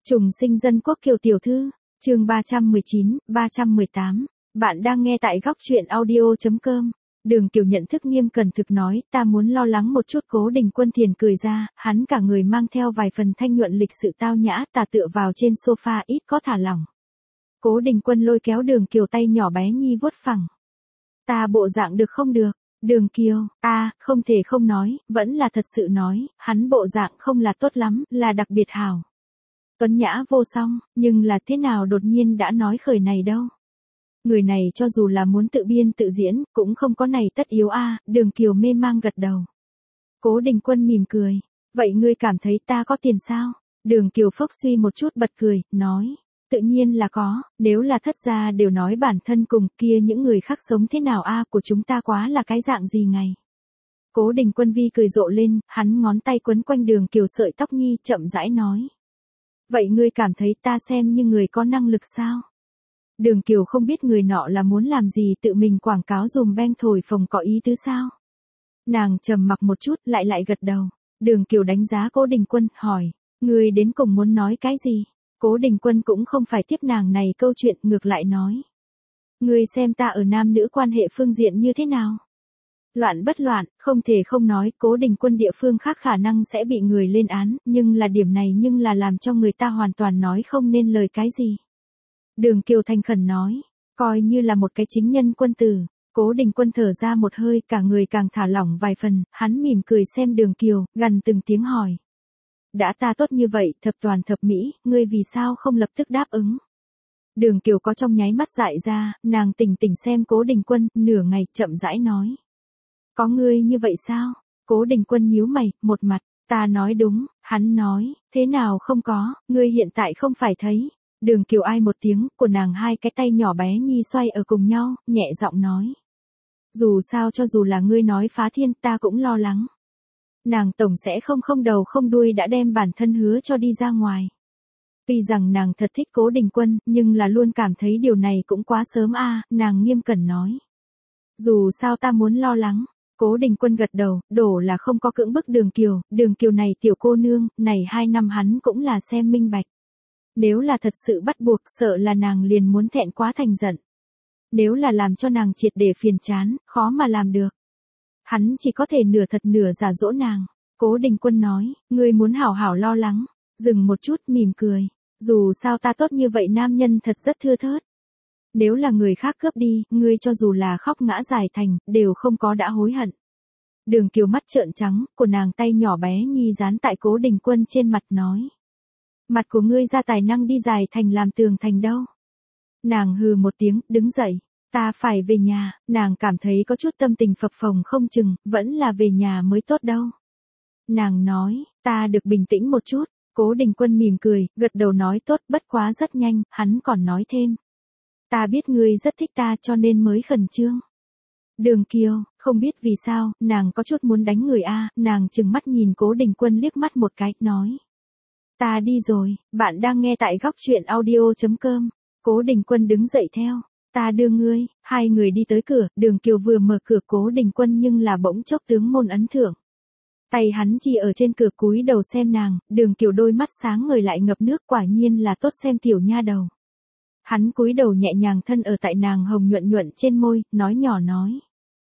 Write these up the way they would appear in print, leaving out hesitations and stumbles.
Trùng sinh dân quốc Kiều tiểu thư, chương 319, 318. Bạn đang nghe tại góc truyện audio.com. Đường Kiều nhận thức nghiêm cẩn thực nói, ta muốn lo lắng một chút. Cố Đình Quân thiền cười ra, hắn cả người mang theo vài phần thanh nhuận lịch sự tao nhã, tà tựa vào trên sofa ít có thả lỏng. Cố Đình Quân lôi kéo Đường Kiều tay nhỏ bé nhi vuốt phẳng. Ta bộ dạng được không được? Đường Kiều, không thể không nói, vẫn là thật sự nói, hắn bộ dạng không là tốt lắm, là đặc biệt hảo. Tuấn nhã vô song, nhưng là thế nào đột nhiên đã nói khởi này đâu. Người này cho dù là muốn tự biên tự diễn, cũng không có này tất yếu Đường Kiều mê mang gật đầu. Cố Đình Quân mỉm cười, vậy ngươi cảm thấy ta có tiền sao? Đường Kiều phốc suy một chút bật cười, nói, tự nhiên là có, nếu là thất gia đều nói bản thân cùng kia những người khác sống thế nào của chúng ta quá là cái dạng gì ngày. Cố Đình Quân vi cười rộ lên, hắn ngón tay quấn quanh Đường Kiều sợi tóc nhi chậm rãi nói. Vậy ngươi cảm thấy ta xem như người có năng lực sao? Đường Kiều không biết người nọ là muốn làm gì, tự mình quảng cáo dùm beng thổi phồng có ý tứ sao? Nàng trầm mặc một chút lại gật đầu. Đường Kiều đánh giá Cố Đình Quân, hỏi, ngươi đến cùng muốn nói cái gì? Cố Đình Quân cũng không phải tiếp nàng này câu chuyện, ngược lại nói. Ngươi xem ta ở nam nữ quan hệ phương diện như thế nào? Loạn bất loạn, không thể không nói, Cố Đình Quân địa phương khác khả năng sẽ bị người lên án, nhưng là điểm này nhưng là làm cho người ta hoàn toàn nói không nên lời cái gì. Đường Kiều thành khẩn nói, coi như là một cái chính nhân quân tử. Cố Đình Quân thở ra một hơi, cả người càng thả lỏng vài phần, hắn mỉm cười xem Đường Kiều, gần từng tiếng hỏi. Đã ta tốt như vậy, thập toàn thập mỹ, ngươi vì sao không lập tức đáp ứng? Đường Kiều có trong nháy mắt dại ra, nàng tỉnh xem Cố Đình Quân, nửa ngày chậm rãi nói. Có ngươi như vậy sao? Cố Đình Quân nhíu mày, một mặt, ta nói đúng, hắn nói, thế nào không có, ngươi hiện tại không phải thấy. Đường Kiều ai một tiếng, của nàng hai cái tay nhỏ bé nhi xoay ở cùng nhau, nhẹ giọng nói. Dù sao cho dù là ngươi nói phá thiên, ta cũng lo lắng. Nàng tổng sẽ không đầu không đuôi đã đem bản thân hứa cho đi ra ngoài. Tuy rằng nàng thật thích Cố Đình Quân, nhưng là luôn cảm thấy điều này cũng quá sớm nàng nghiêm cẩn nói. Dù sao ta muốn lo lắng. Cố Đình Quân gật đầu, đổ là không có cưỡng bức Đường Kiều này tiểu cô nương, này 2 năm hắn cũng là xem minh bạch. Nếu là thật sự bắt buộc, sợ là nàng liền muốn thẹn quá thành giận. Nếu là làm cho nàng triệt để phiền chán, khó mà làm được. Hắn chỉ có thể nửa thật nửa giả dỗ nàng. Cố Đình Quân nói, ngươi muốn hảo hảo lo lắng. Dừng một chút mỉm cười. Dù sao ta tốt như vậy nam nhân thật rất thưa thớt. Nếu là người khác cướp đi, ngươi cho dù là khóc ngã dài thành, đều không có đã hối hận. Đường Kiều mắt trợn trắng, của nàng tay nhỏ bé nhi dán tại Cố Đình Quân trên mặt nói. Mặt của ngươi ra tài năng đi dài thành làm tường thành đâu. Nàng hừ một tiếng, đứng dậy. Ta phải về nhà, nàng cảm thấy có chút tâm tình phập phồng không chừng, vẫn là về nhà mới tốt đâu. Nàng nói, ta được bình tĩnh một chút. Cố Đình Quân mỉm cười, gật đầu nói tốt, bất quá rất nhanh, hắn còn nói thêm. Ta biết ngươi rất thích ta cho nên mới khẩn trương. Đường Kiều, không biết vì sao, nàng có chút muốn đánh người nàng trừng mắt nhìn Cố Đình Quân liếc mắt một cái, nói. Ta đi rồi, bạn đang nghe tại góc truyện audio.com. Cố Đình Quân đứng dậy theo. Ta đưa ngươi, hai người đi tới cửa, Đường Kiều vừa mở cửa Cố Đình Quân nhưng là bỗng chốc tướng môn ấn thưởng. Tay hắn chỉ ở trên cửa cúi đầu xem nàng, Đường Kiều đôi mắt sáng ngời lại ngập nước, quả nhiên là tốt xem tiểu nha đầu. Hắn cúi đầu nhẹ nhàng thân ở tại nàng hồng nhuận trên môi, nói nhỏ nói.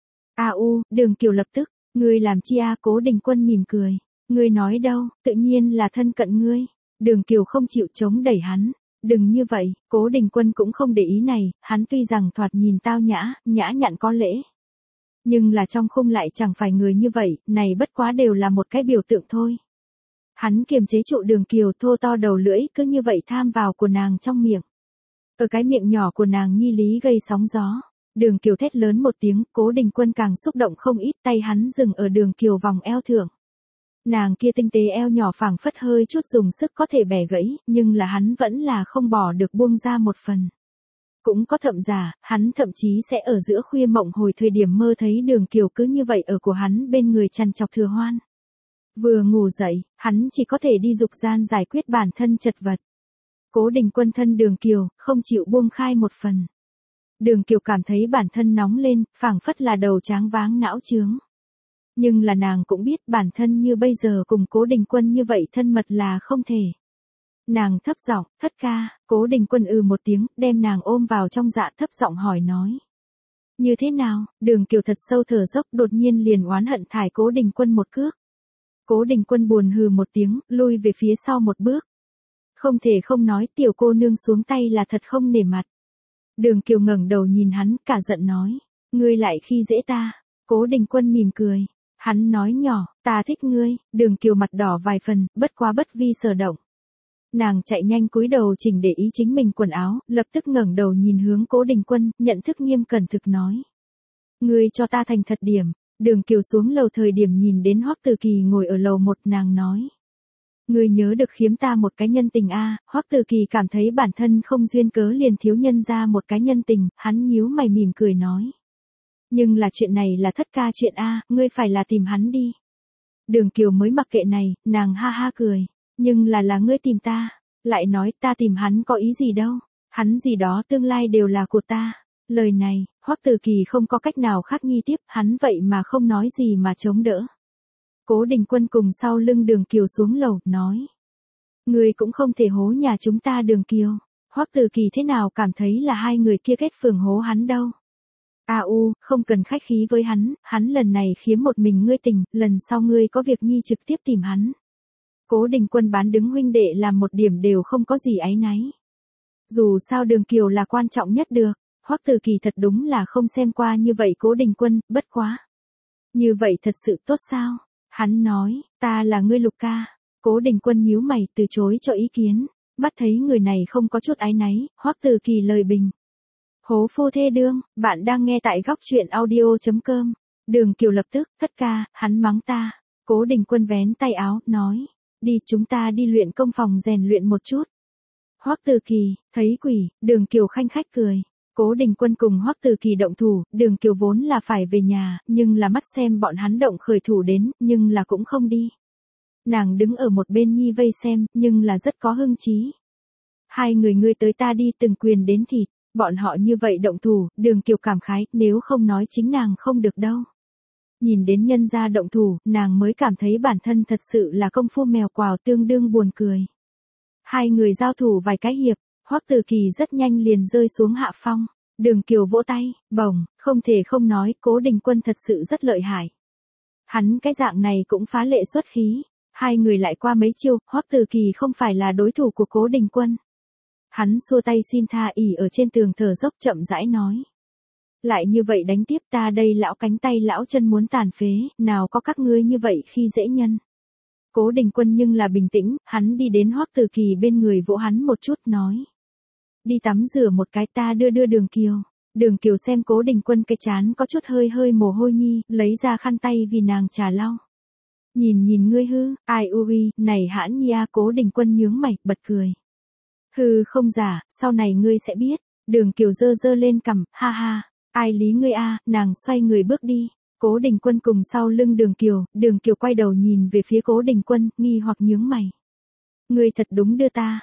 Đường Kiều lập tức, ngươi làm chi Cố Đình Quân mỉm cười. Ngươi nói đâu, tự nhiên là thân cận ngươi. Đường Kiều không chịu chống đẩy hắn. Đừng như vậy, Cố Đình Quân cũng không để ý này, hắn tuy rằng thoạt nhìn tao nhã, nhã nhặn có lễ. Nhưng là trong khung lại chẳng phải người như vậy, này bất quá đều là một cái biểu tượng thôi. Hắn kiềm chế trụ Đường Kiều thô to đầu lưỡi cứ như vậy tham vào của nàng trong miệng. Ở cái miệng nhỏ của nàng nhi lý gây sóng gió. Đường Kiều thét lớn một tiếng, Cố Đình Quân càng xúc động không ít, tay hắn dừng ở Đường Kiều vòng eo thượng. Nàng kia tinh tế eo nhỏ phảng phất hơi chút dùng sức có thể bẻ gãy, nhưng là hắn vẫn là không bỏ được buông ra một phần. Cũng có thậm giả, hắn thậm chí sẽ ở giữa khuya mộng hồi thời điểm mơ thấy Đường Kiều cứ như vậy ở của hắn bên người chằn chọc thừa hoan. Vừa ngủ dậy, hắn chỉ có thể đi dục gian giải quyết bản thân chật vật. Cố Đình Quân thân Đường Kiều, không chịu buông khai một phần. Đường Kiều cảm thấy bản thân nóng lên, phảng phất là đầu tráng váng não chướng. Nhưng là nàng cũng biết bản thân như bây giờ cùng Cố Đình Quân như vậy thân mật là không thể. Nàng thấp giọng, thất ca, Cố Đình Quân một tiếng, đem nàng ôm vào trong dạ thấp giọng hỏi nói. Như thế nào, Đường Kiều thật sâu thở dốc đột nhiên liền oán hận thải Cố Đình Quân một cước. Cố Đình Quân buồn hừ một tiếng, lui về phía sau một bước. Không thể không nói tiểu cô nương xuống tay là thật không nể mặt. Đường Kiều ngẩng đầu nhìn hắn, cả giận nói. Ngươi lại khi dễ ta. Cố Đình Quân mỉm cười. Hắn nói nhỏ, ta thích ngươi. Đường Kiều mặt đỏ vài phần, bất quá bất vi sở động. Nàng chạy nhanh cúi đầu chỉnh để ý chính mình quần áo, lập tức ngẩng đầu nhìn hướng Cố Đình Quân, nhận thức nghiêm cẩn thực nói. Ngươi cho ta thành thật điểm. Đường Kiều xuống lầu thời điểm nhìn đến Hoắc Từ Kỳ ngồi ở lầu một, nàng nói. Ngươi nhớ được khiếm ta một cái nhân tình a? Hoắc Từ Kỳ cảm thấy bản thân không duyên cớ liền thiếu nhân ra một cái nhân tình, hắn nhíu mày mỉm cười nói. Nhưng là chuyện này là thất ca chuyện a, ngươi phải là tìm hắn đi. Đường Kiều mới mặc kệ này, nàng ha ha cười. Nhưng là ngươi tìm ta. Lại nói ta tìm hắn có ý gì đâu. Hắn gì đó tương lai đều là của ta. Lời này, Hoắc Từ Kỳ không có cách nào khác nhi tiếp, hắn vậy mà không nói gì mà chống đỡ. Cố Đình Quân cùng sau lưng Đường Kiều xuống lầu, nói. Người cũng không thể hố nhà chúng ta Đường Kiều. Hoắc Từ Kỳ thế nào cảm thấy là hai người kia kết phường hố hắn đâu. Không cần khách khí với hắn lần này khiếm một mình ngươi tình, lần sau ngươi có việc nhi trực tiếp tìm hắn. Cố Đình Quân bán đứng huynh đệ làm một điểm đều không có gì áy náy. Dù sao Đường Kiều là quan trọng nhất được. Hoắc Từ Kỳ thật đúng là không xem qua như vậy Cố Đình Quân, bất quá. Như vậy thật sự tốt sao? Hắn nói, ta là ngươi Lục ca. Cố Đình Quân nhíu mày từ chối cho ý kiến. Mắt thấy người này không có chút áy náy, Hoắc Từ Kỳ lời bình. Hố phu thê đương, bạn đang nghe tại góc truyện audio.com. Đường Kiều lập tức, thất ca, hắn mắng ta. Cố Đình Quân vén tay áo, nói. Đi chúng ta đi luyện công phòng rèn luyện một chút. Hoắc Từ Kỳ, thấy quỷ, Đường Kiều khanh khách cười. Cố Đình Quân cùng Hoắc Từ Kỳ động thủ, Đường Kiều vốn là phải về nhà, nhưng là mắt xem bọn hắn động khởi thủ đến, nhưng là cũng không đi. Nàng đứng ở một bên nhi vây xem, nhưng là rất có hưng chí. Hai người ngươi tới ta đi từng quyền đến thịt, bọn họ như vậy động thủ, Đường Kiều cảm khái, nếu không nói chính nàng không được đâu. Nhìn đến nhân gia động thủ, nàng mới cảm thấy bản thân thật sự là công phu mèo quào tương đương buồn cười. Hai người giao thủ vài cái hiệp, Hoắc Từ Kỳ rất nhanh liền rơi xuống hạ phong. Đường Kiều vỗ tay, bổng, không thể không nói, Cố Đình Quân thật sự rất lợi hại. Hắn cái dạng này cũng phá lệ xuất khí. Hai người lại qua mấy chiêu, Hoắc Từ Kỳ không phải là đối thủ của Cố Đình Quân. Hắn xua tay xin tha ỉ ở trên tường thở dốc chậm rãi nói. Lại như vậy đánh tiếp ta đây lão cánh tay lão chân muốn tàn phế, nào có các ngươi như vậy khi dễ nhân. Cố Đình Quân nhưng là bình tĩnh, hắn đi đến Hoắc Từ Kỳ bên người vỗ hắn một chút nói. Đi tắm rửa một cái ta đưa Đường Kiều. Đường Kiều xem Cố Đình Quân cái chán có chút hơi mồ hôi nhi, lấy ra khăn tay vì nàng trà lau. Nhìn ngươi hư, ai ui, này hãn nhi a. Cố Đình Quân nhướng mày, bật cười. Hư không giả, sau này ngươi sẽ biết. Đường Kiều giơ lên cằm, ha ha, ai lý ngươi a. Nàng xoay người bước đi. Cố Đình Quân cùng sau lưng Đường Kiều quay đầu nhìn về phía Cố Đình Quân, nghi hoặc nhướng mày. Ngươi thật đúng đưa ta.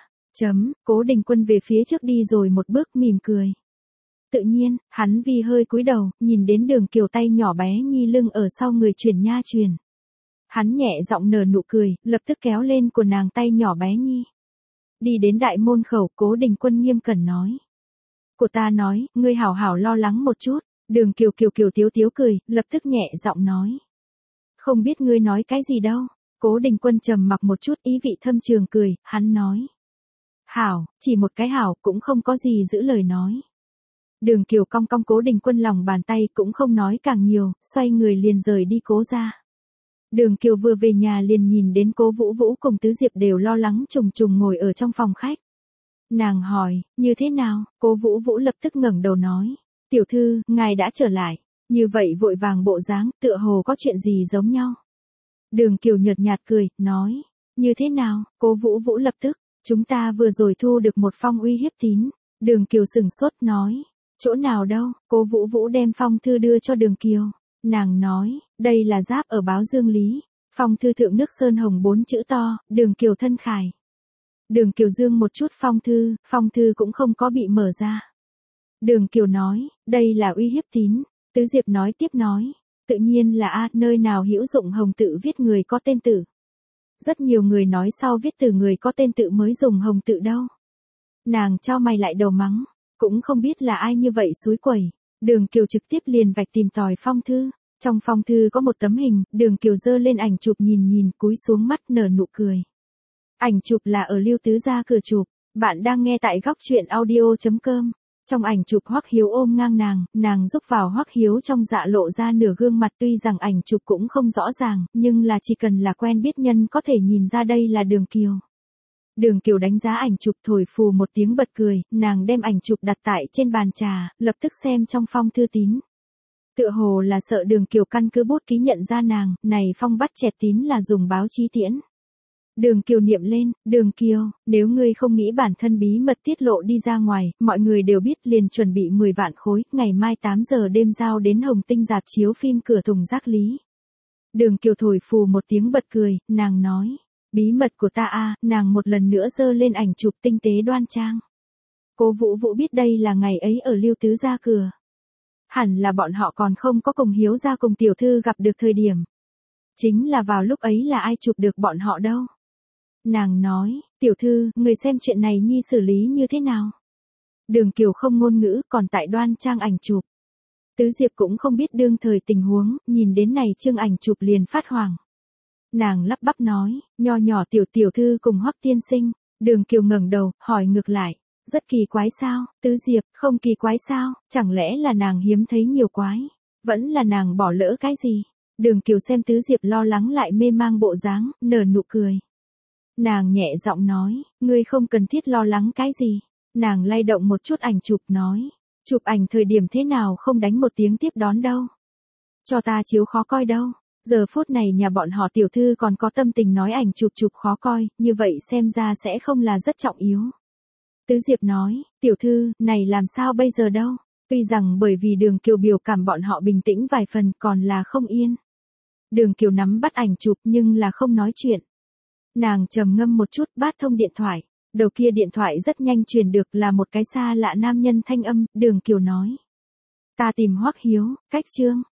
Cố Đình Quân về phía trước đi rồi một bước mỉm cười. Tự nhiên, hắn vì hơi cúi đầu, nhìn đến Đường Kiều tay nhỏ bé nhi lưng ở sau người chuyển nha truyền. Hắn nhẹ giọng nở nụ cười, lập tức kéo lên của nàng tay nhỏ bé nhi. Đi đến đại môn khẩu, Cố Đình Quân nghiêm cẩn nói. Của ta nói, ngươi hảo hảo lo lắng một chút. Đường Kiều tiếu cười, lập tức nhẹ giọng nói. Không biết ngươi nói cái gì đâu. Cố Đình Quân trầm mặc một chút ý vị thâm trường cười, hắn nói. Hảo, chỉ một cái hảo cũng không có gì giữ lời nói. Đường Kiều cong Cố Đình Quân lòng bàn tay cũng không nói càng nhiều, xoay người liền rời đi Cố ra. Đường Kiều vừa về nhà liền nhìn đến Cố Vũ Vũ cùng Tứ Diệp đều lo lắng trùng ngồi ở trong phòng khách. Nàng hỏi, như thế nào? Cố Vũ Vũ lập tức ngẩng đầu nói. Tiểu thư, ngài đã trở lại. Như vậy vội vàng bộ dáng, tựa hồ có chuyện gì giống nhau. Đường Kiều nhợt nhạt cười, nói. Như thế nào? Cố Vũ Vũ lập tức. Chúng ta vừa rồi thu được một phong uy hiếp tín. Đường Kiều sửng sốt nói. Chỗ nào đâu? Cố Vũ Vũ đem phong thư đưa cho Đường Kiều. Nàng nói, đây là giáp ở báo Dương Lý. Phong thư thượng nước sơn hồng 4 chữ to, Đường Kiều thân khải. Đường Kiều dương một chút phong thư cũng không có bị mở ra. Đường Kiều nói, đây là uy hiếp tín. Tứ Diệp nói tiếp nói, tự nhiên là nơi nào hữu dụng hồng tự viết người có tên tử. Rất nhiều người nói sau viết từ người có tên tự mới dùng hồng tự đâu. Nàng cho mày lại đầu mắng, cũng không biết là ai như vậy xúi quẩy. Đường Kiều trực tiếp liền vạch tìm tòi phong thư. Trong phong thư có một tấm hình, Đường Kiều giơ lên ảnh chụp nhìn cúi xuống mắt nở nụ cười. Ảnh chụp là ở Lưu Tứ gia cửa chụp. Bạn đang nghe tại góc truyện audio.com. Trong ảnh chụp Hoắc Hiếu ôm ngang nàng giúp vào Hoắc Hiếu trong dạ lộ ra nửa gương mặt, tuy rằng ảnh chụp cũng không rõ ràng, nhưng là chỉ cần là quen biết nhân có thể nhìn ra đây là Đường Kiều. Đường Kiều đánh giá ảnh chụp thổi phù một tiếng bật cười, nàng đem ảnh chụp đặt tại trên bàn trà, lập tức xem trong phong thư tín. Tựa hồ là sợ Đường Kiều căn cứ bút ký nhận ra nàng, này phong bắt chẹt tín là dùng báo chí tiễn. Đường Kiều niệm lên, Đường Kiều, nếu ngươi không nghĩ bản thân bí mật tiết lộ đi ra ngoài, mọi người đều biết liền chuẩn bị 10 vạn khối, ngày mai 8 giờ đêm giao đến Hồng Tinh rạp chiếu phim cửa thùng rác lý. Đường Kiều thổi phù một tiếng bật cười, nàng nói, bí mật của ta a, nàng một lần nữa giơ lên ảnh chụp tinh tế đoan trang. Cố Vũ Vũ biết đây là ngày ấy ở Lưu Tứ gia cửa. Hẳn là bọn họ còn không có cùng Hiếu gia cùng tiểu thư gặp được thời điểm. Chính là vào lúc ấy là ai chụp được bọn họ đâu. Nàng nói, tiểu thư, người xem chuyện này nhi xử lý như thế nào? Đường Kiều không ngôn ngữ, còn tại đoan trang ảnh chụp. Tứ Diệp cũng không biết đương thời tình huống, nhìn đến này chương ảnh chụp liền phát hoảng. Nàng lắp bắp nói, nho nhỏ tiểu thư cùng Hoắc tiên sinh. Đường Kiều ngẩng đầu, hỏi ngược lại, rất kỳ quái sao? Tứ Diệp, không kỳ quái sao? Chẳng lẽ là nàng hiếm thấy nhiều quái? Vẫn là nàng bỏ lỡ cái gì? Đường Kiều xem Tứ Diệp lo lắng lại mê mang bộ dáng, nở nụ cười. Nàng nhẹ giọng nói, ngươi không cần thiết lo lắng cái gì. Nàng lay động một chút ảnh chụp nói, chụp ảnh thời điểm thế nào không đánh một tiếng tiếp đón đâu. Cho ta chiếu khó coi đâu. Giờ phút này nhà bọn họ tiểu thư còn có tâm tình nói ảnh chụp khó coi, như vậy xem ra sẽ không là rất trọng yếu. Tứ Diệp nói, tiểu thư, này làm sao bây giờ đâu. Tuy rằng bởi vì Đường Kiều biểu cảm bọn họ bình tĩnh vài phần còn là không yên. Đường Kiều nắm bắt ảnh chụp nhưng là không nói chuyện. Nàng trầm ngâm một chút bát thông điện thoại. Đầu kia điện thoại rất nhanh truyền được là một cái xa lạ nam nhân thanh âm, Đường Kiều nói. Ta tìm Hoắc Hiếu, cách Trương.